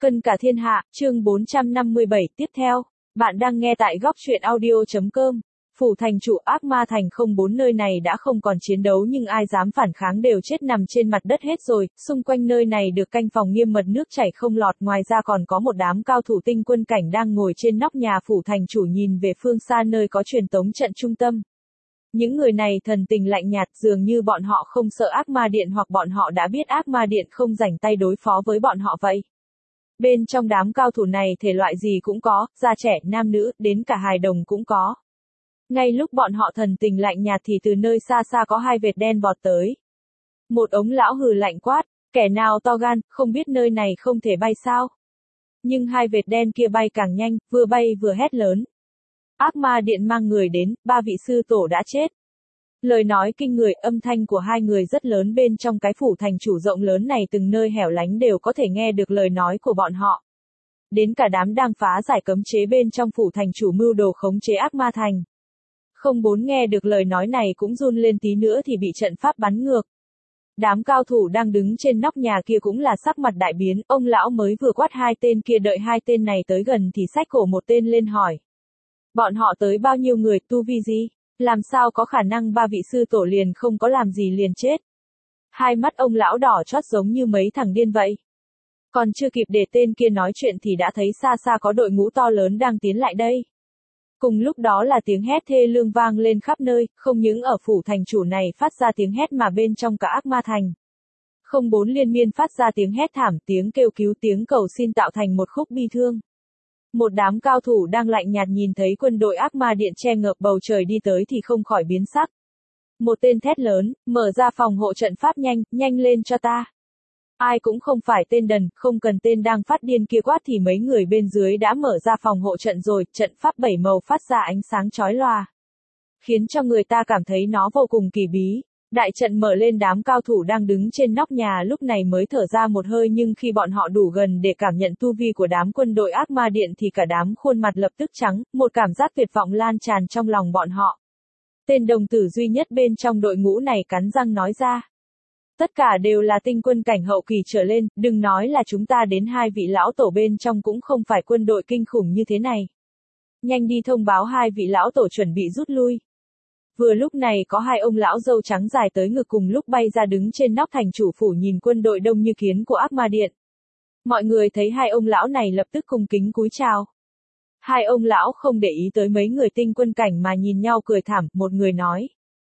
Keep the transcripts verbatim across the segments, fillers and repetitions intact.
Cân cả thiên hạ, chương bốn trăm năm mươi bảy, tiếp theo. Bạn đang nghe tại góc truyện audio.com. Phủ thành chủ ác ma thành không bốn nơi này đã không còn chiến đấu nhưng ai dám phản kháng đều chết nằm trên mặt đất hết rồi, xung quanh nơi này được canh phòng nghiêm mật nước chảy không lọt, ngoài ra còn có một đám cao thủ tinh quân cảnh đang ngồi trên nóc nhà phủ thành chủ nhìn về phương xa nơi có truyền tống trận trung tâm. Những người này thần tình lạnh nhạt, dường như bọn họ không sợ ác ma điện hoặc bọn họ đã biết ác ma điện không rảnh tay đối phó với bọn họ vậy. Bên trong đám cao thủ này thể loại gì cũng có, già trẻ, nam nữ, đến cả hài đồng cũng có. Ngay lúc bọn họ thần tình lạnh nhạt thì từ nơi xa xa có hai vệt đen vọt tới. Một ống lão hừ lạnh quát, kẻ nào to gan, không biết nơi này không thể bay sao? Nhưng hai vệt đen kia bay càng nhanh, vừa bay vừa hét lớn. Ác ma điện mang người đến, ba vị sư tổ đã chết. Lời nói kinh người, âm thanh của hai người rất lớn bên trong cái phủ thành chủ rộng lớn này, từng nơi hẻo lánh đều có thể nghe được lời nói của bọn họ. Đến cả đám đang phá giải cấm chế bên trong phủ thành chủ mưu đồ khống chế ác ma thành. Không bốn nghe được lời nói này cũng run lên tí nữa thì bị trận pháp bắn ngược. Đám cao thủ đang đứng trên nóc nhà kia cũng là sắc mặt đại biến, ông lão mới vừa quát hai tên kia, đợi hai tên này tới gần thì xách cổ một tên lên hỏi. Bọn họ tới bao nhiêu người, tu vi gì? Làm sao có khả năng ba vị sư tổ liền không có làm gì liền chết? Hai mắt ông lão đỏ chót giống như mấy thằng điên vậy. Còn chưa kịp để tên kia nói chuyện thì đã thấy xa xa có đội ngũ to lớn đang tiến lại đây. Cùng lúc đó là tiếng hét thê lương vang lên khắp nơi, không những ở phủ thành chủ này phát ra tiếng hét mà bên trong cả ác ma thành. Không bốn liên miên phát ra tiếng hét thảm, tiếng kêu cứu, tiếng cầu xin tạo thành một khúc bi thương. Một đám cao thủ đang lạnh nhạt nhìn thấy quân đội ác ma điện che ngợp bầu trời đi tới thì không khỏi biến sắc. Một tên thét lớn, mở ra phòng hộ trận pháp nhanh, nhanh lên cho ta. Ai cũng không phải tên đần, không cần tên đang phát điên kia quát thì mấy người bên dưới đã mở ra phòng hộ trận rồi, trận pháp bảy màu phát ra ánh sáng chói lòa. Khiến cho người ta cảm thấy nó vô cùng kỳ bí. Đại trận mở lên, đám cao thủ đang đứng trên nóc nhà lúc này mới thở ra một hơi, nhưng khi bọn họ đủ gần để cảm nhận tu vi của đám quân đội ác ma điện thì cả đám khuôn mặt lập tức trắng, một cảm giác tuyệt vọng lan tràn trong lòng bọn họ. Tên đồng tử duy nhất bên trong đội ngũ này cắn răng nói ra. Tất cả đều là tinh quân cảnh hậu kỳ trở lên, đừng nói là chúng ta, đến hai vị lão tổ bên trong cũng không phải quân đội kinh khủng như thế này. Nhanh đi thông báo hai vị lão tổ chuẩn bị rút lui. Vừa lúc này có hai ông lão râu trắng dài tới ngực cùng lúc bay ra đứng trên nóc thành chủ phủ nhìn quân đội đông như kiến của ác ma điện. Mọi người thấy hai ông lão này lập tức cung kính cúi chào. Hai ông lão không để ý tới mấy người tinh quân cảnh mà nhìn nhau cười thảm, một người nói.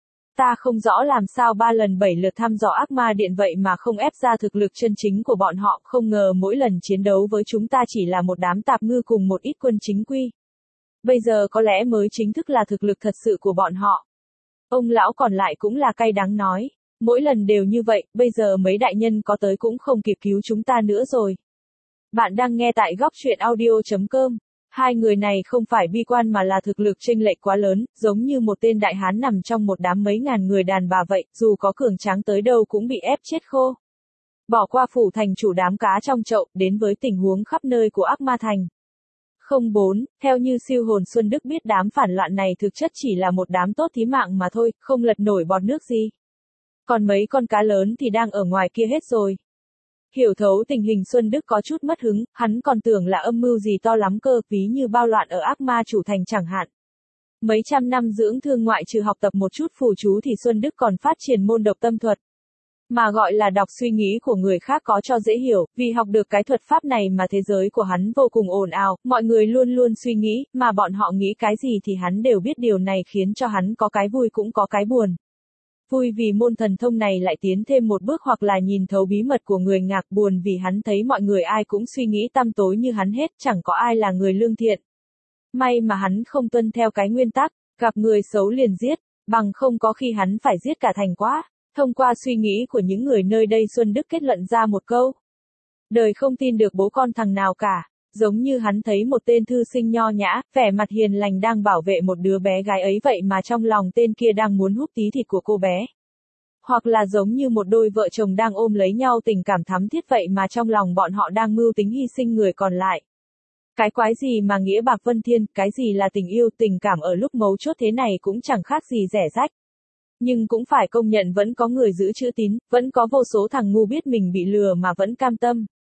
Ta không rõ làm sao ba lần bảy lượt thăm dò ác ma điện vậy mà không ép ra thực lực chân chính của bọn họ, không ngờ mỗi lần chiến đấu với chúng ta chỉ là một đám tạp ngư cùng một ít quân chính quy. Bây giờ có lẽ mới chính thức là thực lực thật sự của bọn họ. Ông lão còn lại cũng là cay đắng nói, mỗi lần đều như vậy, bây giờ mấy đại nhân có tới cũng không kịp cứu chúng ta nữa rồi. Bạn đang nghe tại góc truyện audio.com. Hai người này không phải bi quan mà là thực lực chênh lệch quá lớn, giống như một tên đại hán nằm trong một đám mấy ngàn người đàn bà vậy, dù có cường tráng tới đâu cũng bị ép chết khô. Bỏ qua phủ thành chủ, đám cá trong chậu, đến với tình huống khắp nơi của ác ma thành. Không bốn, theo như siêu hồn Xuân Đức biết đám phản loạn này thực chất chỉ là một đám tốt thí mạng mà thôi, không lật nổi bọt nước gì. Còn mấy con cá lớn thì đang ở ngoài kia hết rồi. Hiểu thấu tình hình Xuân Đức có chút mất hứng, hắn còn tưởng là âm mưu gì to lắm cơ, ví như bao loạn ở ác ma chủ thành chẳng hạn. Mấy trăm năm dưỡng thương, ngoại trừ học tập một chút phù chú thì Xuân Đức còn phát triển môn độc tâm thuật. Mà gọi là đọc suy nghĩ của người khác có cho dễ hiểu, vì học được cái thuật pháp này mà thế giới của hắn vô cùng ồn ào, mọi người luôn luôn suy nghĩ, mà bọn họ nghĩ cái gì thì hắn đều biết, điều này khiến cho hắn có cái vui cũng có cái buồn. Vui vì môn thần thông này lại tiến thêm một bước, hoặc là nhìn thấu bí mật của người ngạc, buồn vì hắn thấy mọi người ai cũng suy nghĩ tăm tối như hắn hết, chẳng có ai là người lương thiện. May mà hắn không tuân theo cái nguyên tắc, gặp người xấu liền giết, bằng không có khi hắn phải giết cả thành quá. Thông qua suy nghĩ của những người nơi đây, Xuân Đức kết luận ra một câu. Đời không tin được bố con thằng nào cả, giống như hắn thấy một tên thư sinh nho nhã, vẻ mặt hiền lành đang bảo vệ một đứa bé gái ấy vậy mà trong lòng tên kia đang muốn hút tí thịt của cô bé. Hoặc là giống như một đôi vợ chồng đang ôm lấy nhau tình cảm thắm thiết vậy mà trong lòng bọn họ đang mưu tính hy sinh người còn lại. Cái quái gì mà nghĩa bạc vân thiên, cái gì là tình yêu, tình cảm ở lúc mấu chốt thế này cũng chẳng khác gì rẻ rách. Nhưng cũng phải công nhận vẫn có người giữ chữ tín, vẫn có vô số thằng ngu biết mình bị lừa mà vẫn cam tâm.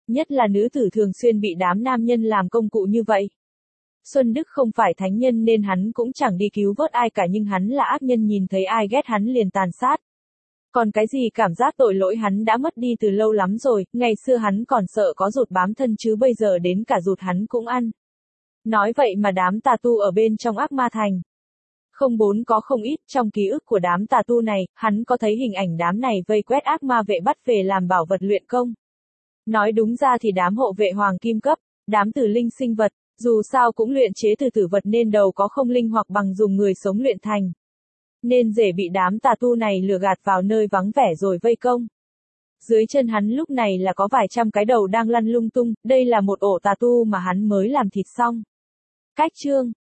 Nhất là nữ tử thường xuyên bị đám nam nhân làm công cụ như vậy. Xuân Đức không phải thánh nhân nên hắn cũng chẳng đi cứu vớt ai cả, nhưng hắn là ác nhân, nhìn thấy ai ghét hắn liền tàn sát. Còn cái gì cảm giác tội lỗi hắn đã mất đi từ lâu lắm rồi, ngày xưa hắn còn sợ có ruột bám thân chứ bây giờ đến cả ruột hắn cũng ăn. Nói vậy mà đám tà tu ở bên trong ác ma thành không bốn có không ít, trong ký ức của đám tà tu này, hắn có thấy hình ảnh đám này vây quét ác ma vệ bắt về làm bảo vật luyện công. Nói đúng ra thì đám hộ vệ hoàng kim cấp, đám tử linh sinh vật, dù sao cũng luyện chế từ tử vật nên đầu có không linh hoặc bằng dùng người sống luyện thành. Nên dễ bị đám tà tu này lừa gạt vào nơi vắng vẻ rồi vây công. Dưới chân hắn lúc này là có vài trăm cái đầu đang lăn lung tung, đây là một ổ tà tu mà hắn mới làm thịt xong. Cách chương